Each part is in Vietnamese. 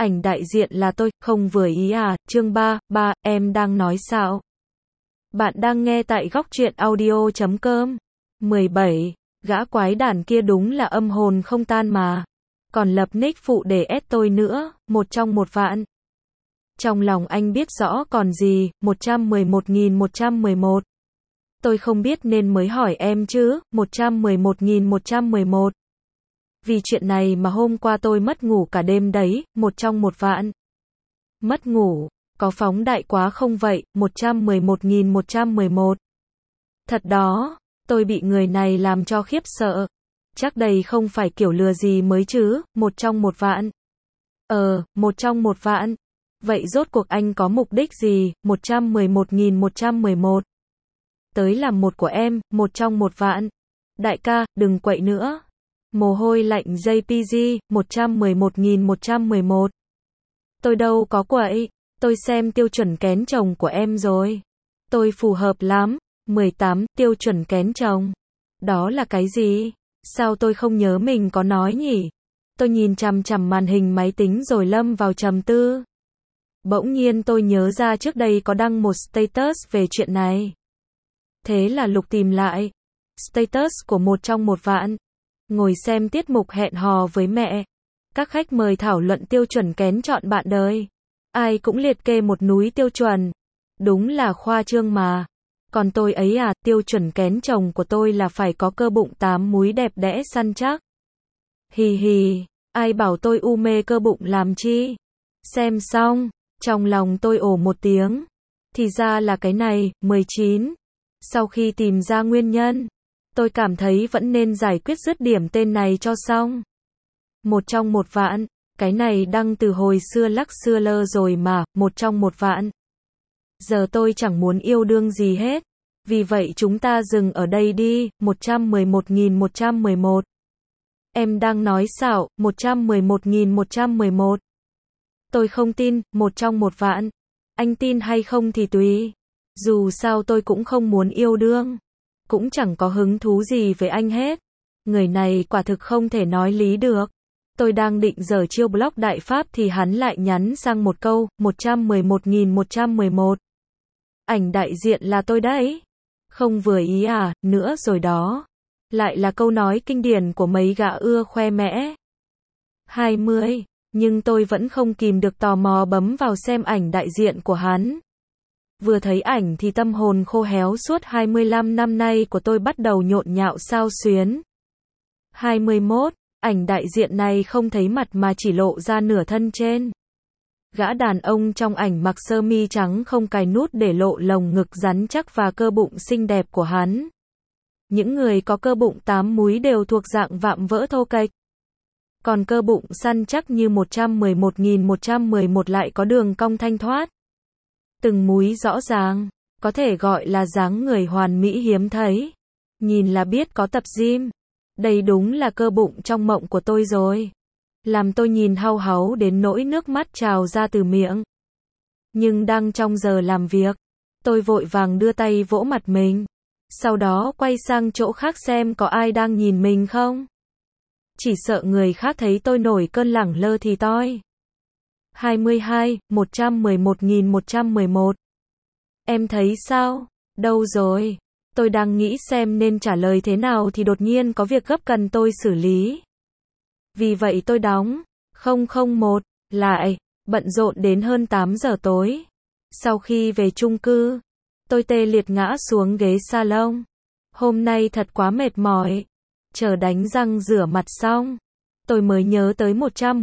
ảnh đại diện là tôi, không vừa ý à, chương 3, em đang nói sao? Bạn đang nghe tại góc truyện audio.com. 17. Gã quái đản kia đúng là âm hồn không tan mà. Còn lập nick phụ để ép tôi nữa, 1 trong 1 vạn. Trong lòng anh biết rõ còn gì, 111.111. Tôi không biết nên mới hỏi em chứ, 111.111. Vì chuyện này mà hôm qua tôi mất ngủ cả đêm đấy, 1 trong 1 vạn. Mất ngủ, có phóng đại quá không vậy, 111.111. Thật đó, tôi bị người này làm cho khiếp sợ. Chắc đây không phải kiểu lừa gì mới chứ, 1 trong 1 vạn. 1 trong 1 vạn. Vậy rốt cuộc anh có mục đích gì, 111.111. Tới làm một của em, 1 trong 1 vạn. Đại ca, đừng quậy nữa. Mồ hôi lạnh JPG, 111.111. Tôi đâu có quậy, tôi xem tiêu chuẩn kén chồng của em rồi. Tôi phù hợp lắm, 18, tiêu chuẩn kén chồng. Đó là cái gì? Sao tôi không nhớ mình có nói nhỉ? Tôi nhìn chằm chằm màn hình máy tính rồi lâm vào trầm tư. Bỗng nhiên tôi nhớ ra trước đây có đăng một status về chuyện này. Thế là lục tìm lại. Status của 1 trong 1 vạn. Ngồi xem tiết mục hẹn hò với mẹ. Các khách mời thảo luận tiêu chuẩn kén chọn bạn đời. Ai cũng liệt kê một núi tiêu chuẩn. Đúng là khoa trương mà. Còn tôi ấy à, tiêu chuẩn kén chồng của tôi là phải có cơ bụng 8 múi đẹp đẽ săn chắc. Hì hì, ai bảo tôi u mê cơ bụng làm chi? Xem xong, trong lòng tôi ồ một tiếng. Thì ra là cái này, 19. Sau khi tìm ra nguyên nhân, tôi cảm thấy vẫn nên giải quyết dứt điểm tên này cho xong. 1 trong 1 vạn, cái này đăng từ hồi xưa lắc xưa lơ rồi mà, 1 trong 1 vạn. Giờ tôi chẳng muốn yêu đương gì hết. Vì vậy chúng ta dừng ở đây đi, 111.111. Em đang nói xạo, 111.111. Tôi không tin, 1 trong 1 vạn. Anh tin hay không thì tùy. Dù sao tôi cũng không muốn yêu đương. Cũng chẳng có hứng thú gì với anh hết. Người này quả thực không thể nói lý được. Tôi đang định giở chiêu block đại pháp thì hắn lại nhắn sang một câu, 111.111. Ảnh đại diện là tôi đấy. Không vừa ý à, nữa rồi đó. Lại là câu nói kinh điển của mấy gã ưa khoe mẽ. 20. Nhưng tôi vẫn không kìm được tò mò bấm vào xem ảnh đại diện của hắn. Vừa thấy ảnh thì tâm hồn khô héo suốt 25 năm nay của tôi bắt đầu nhộn nhạo xao xuyến. 21. Ảnh đại diện này không thấy mặt mà chỉ lộ ra nửa thân trên. Gã đàn ông trong ảnh mặc sơ mi trắng không cài nút để lộ lồng ngực rắn chắc và cơ bụng xinh đẹp của hắn. Những người có cơ bụng 8 múi đều thuộc dạng vạm vỡ thô kệch. Còn cơ bụng săn chắc như 111.111 lại có đường cong thanh thoát. Từng múi rõ ràng, có thể gọi là dáng người hoàn mỹ hiếm thấy. Nhìn là biết có tập gym. Đây đúng là cơ bụng trong mộng của tôi rồi. Làm tôi nhìn hau háu đến nỗi nước mắt trào ra từ miệng. Nhưng đang trong giờ làm việc, tôi vội vàng đưa tay vỗ mặt mình. Sau đó quay sang chỗ khác xem có ai đang nhìn mình không. Chỉ sợ người khác thấy tôi nổi cơn lẳng lơ thì toi. 22, 111.111. Em thấy sao? Đâu rồi? Tôi đang nghĩ xem nên trả lời thế nào thì đột nhiên có việc gấp cần tôi xử lý. Vì vậy tôi đóng 001 lại, bận rộn đến hơn 8 giờ tối. Sau khi về chung cư, tôi tê liệt ngã xuống ghế salon. Hôm nay thật quá mệt mỏi. Chờ đánh răng rửa mặt xong, tôi mới nhớ tới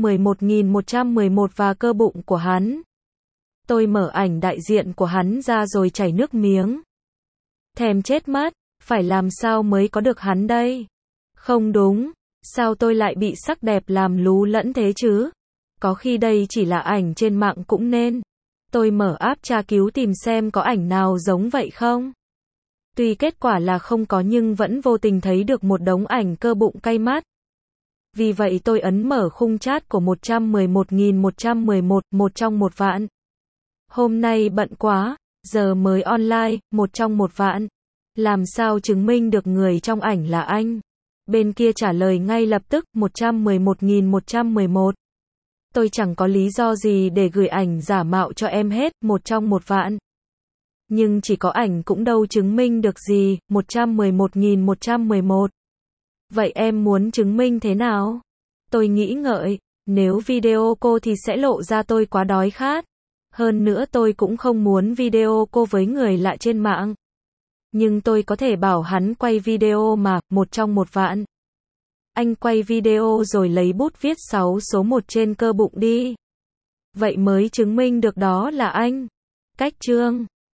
111.111 và cơ bụng của hắn. Tôi mở ảnh đại diện của hắn ra rồi chảy nước miếng. Thèm chết mất, phải làm sao mới có được hắn đây? Không đúng, sao tôi lại bị sắc đẹp làm lú lẫn thế chứ? Có khi đây chỉ là ảnh trên mạng cũng nên. Tôi mở app tra cứu tìm xem có ảnh nào giống vậy không. Tuy kết quả là không có nhưng vẫn vô tình thấy được một đống ảnh cơ bụng cay mắt. Vì vậy tôi ấn mở khung chat của 111.111, 1 trong 1 vạn. Hôm nay bận quá, giờ mới online, 1 trong 1 vạn. Làm sao chứng minh được người trong ảnh là anh? Bên kia trả lời ngay lập tức, 111.111. Tôi chẳng có lý do gì để gửi ảnh giả mạo cho em hết, 1 trong 1 vạn. Nhưng chỉ có ảnh cũng đâu chứng minh được gì, 111.111. Vậy em muốn chứng minh thế nào? Tôi nghĩ ngợi, nếu video cô thì sẽ lộ ra tôi quá đói khát. Hơn nữa tôi cũng không muốn video cô với người lạ trên mạng. Nhưng tôi có thể bảo hắn quay video mà, 1 trong 1 vạn. Anh quay video rồi lấy bút viết 6 số 1 trên cơ bụng đi. Vậy mới chứng minh được đó là anh. Cách chương